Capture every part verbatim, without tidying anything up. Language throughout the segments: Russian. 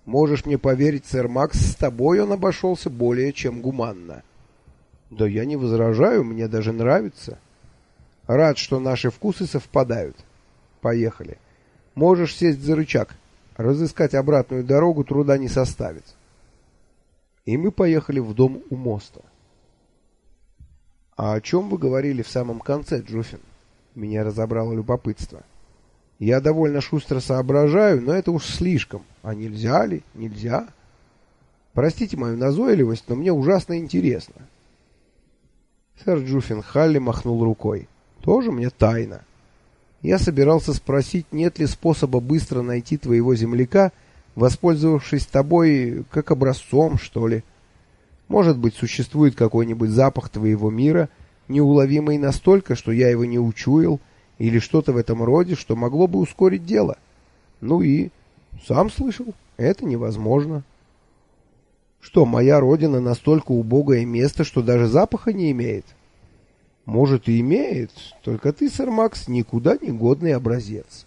Можешь мне поверить, сэр Макс, с тобой он обошелся более чем гуманно. Да я не возражаю, мне даже нравится. Рад, что наши вкусы совпадают. Поехали. Можешь сесть за рычаг. Разыскать обратную дорогу труда не составит. И мы поехали в дом у моста. А о чем вы говорили в самом конце, Джуфин? Меня разобрало любопытство. Я довольно шустро соображаю, но это уж слишком. А нельзя ли? Нельзя? Простите мою назойливость, но мне ужасно интересно. Сэр Джуфин Халли махнул рукой. Тоже мне тайна. Я собирался спросить, нет ли способа быстро найти твоего земляка, воспользовавшись тобой как образцом, что ли. Может быть, существует какой-нибудь запах твоего мира, неуловимый настолько, что я его не учуял, или что-то в этом роде, что могло бы ускорить дело. Ну и... Сам слышал, это невозможно. Что, моя родина настолько убогое место, что даже запаха не имеет? Может, и имеет, только ты, сэр Макс, никуда не годный образец.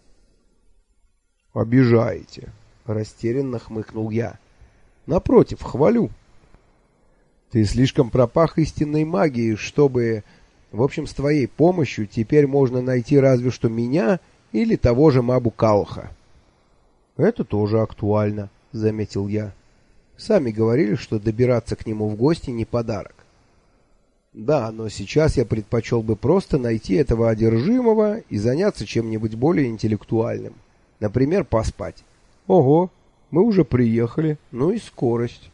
Обижаете, растерянно хмыкнул я. Напротив, хвалю. Ты слишком пропах истинной магией, чтобы... В общем, с твоей помощью теперь можно найти разве что меня или того же Мабу Калха. Это тоже актуально, заметил я. Сами говорили, что добираться к нему в гости не подарок. Да, но сейчас я предпочел бы просто найти этого одержимого и заняться чем-нибудь более интеллектуальным. Например, поспать. Ого, мы уже приехали, ну и скорость.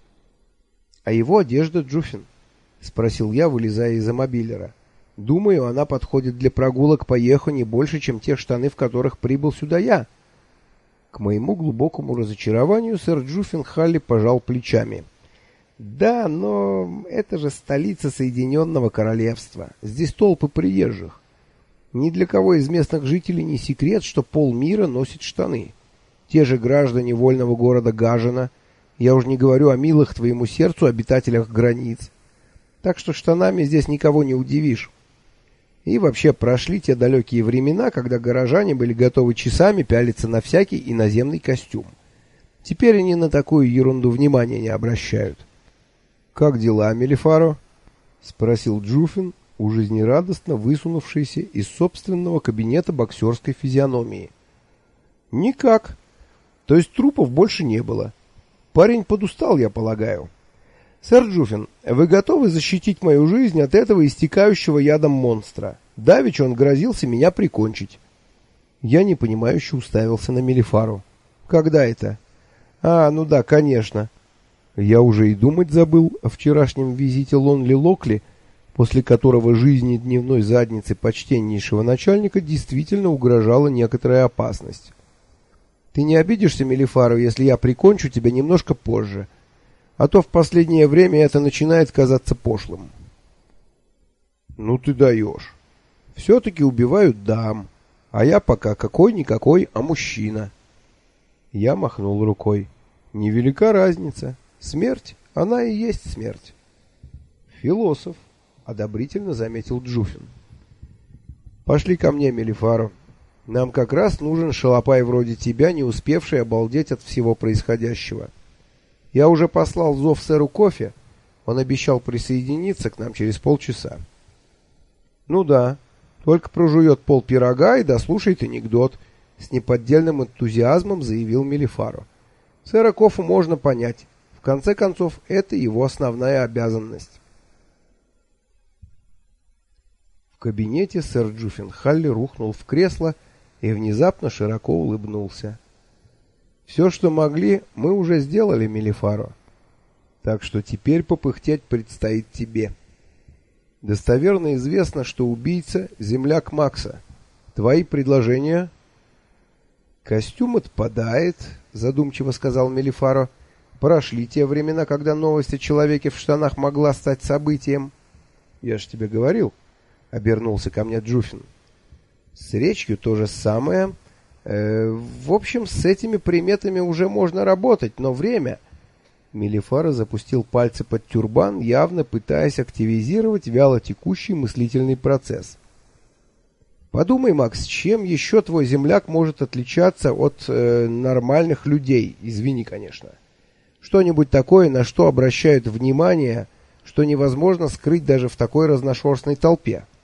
А его одежда, Джуфин? Спросил я, вылезая из мобилера. Думаю, она подходит для прогулок по Ехо не больше, чем те штаны, в которых прибыл сюда я. К моему глубокому разочарованию сэр Джуфин Халли пожал плечами. Да, но это же столица Соединенного Королевства. Здесь толпы приезжих. Ни для кого из местных жителей не секрет, что полмира носит штаны. Те же граждане вольного города Гажена. Я уж не говорю о милых твоему сердцу обитателях границ. Так что штанами здесь никого не удивишь. И вообще прошли те далекие времена, когда горожане были готовы часами пялиться на всякий иноземный костюм. Теперь они на такую ерунду внимания не обращают. «Как дела, Мелифаро?» — спросил Джуфин, уже жизнерадостно высунувшийся из собственного кабинета боксерской физиономии. «Никак. То есть трупов больше не было. Парень подустал, я полагаю. Сэр Джуфин, вы готовы защитить мою жизнь от этого истекающего ядом монстра? Давеча он грозился меня прикончить». Я непонимающе уставился на Мелифару. «Когда это?» «А, ну да, конечно». Я уже и думать забыл о вчерашнем визите Лонли Локли, после которого жизни дневной задницы почтеннейшего начальника действительно угрожала некоторая опасность. «Ты не обидишься, Мелифаро, если я прикончу тебя немножко позже? А то в последнее время это начинает казаться пошлым». «Ну ты даешь. Все-таки убивают дам, а я пока какой-никакой, а мужчина». Я махнул рукой. «Невелика разница. Смерть, она и есть смерть». «Философ», — одобрительно заметил Джуфин. «Пошли ко мне, Мелифаро. Нам как раз нужен шалопай вроде тебя, не успевший обалдеть от всего происходящего. Я уже послал зов сэру Кофе, он обещал присоединиться к нам через полчаса». «Ну да, только прожует пол пирога и дослушает анекдот», — с неподдельным энтузиазмом заявил Мелифаро. «Сэра Кофу можно понять. В конце концов, это его основная обязанность». В кабинете сэр Джуфин Халли рухнул в кресло и внезапно широко улыбнулся. «Все, что могли, мы уже сделали, Мелифаро. Так что теперь попыхтеть предстоит тебе. Достоверно известно, что убийца — земляк Макса. Твои предложения?» «Костюм отпадает», — задумчиво сказал Мелифаро. «Прошли те времена, когда новость о человеке в штанах могла стать событием». «Я ж тебе говорил», — обернулся ко мне Джуфин. «С речью то же самое. Э, в общем, с этими приметами уже можно работать, но время...» Мелифаро запустил пальцы под тюрбан, явно пытаясь активизировать вяло текущий мыслительный процесс. Подумай, Макс, чем еще твой земляк может отличаться от э, нормальных людей? Извини, конечно. Что-нибудь такое, на что обращают внимание, что невозможно скрыть даже в такой разношерстной толпе.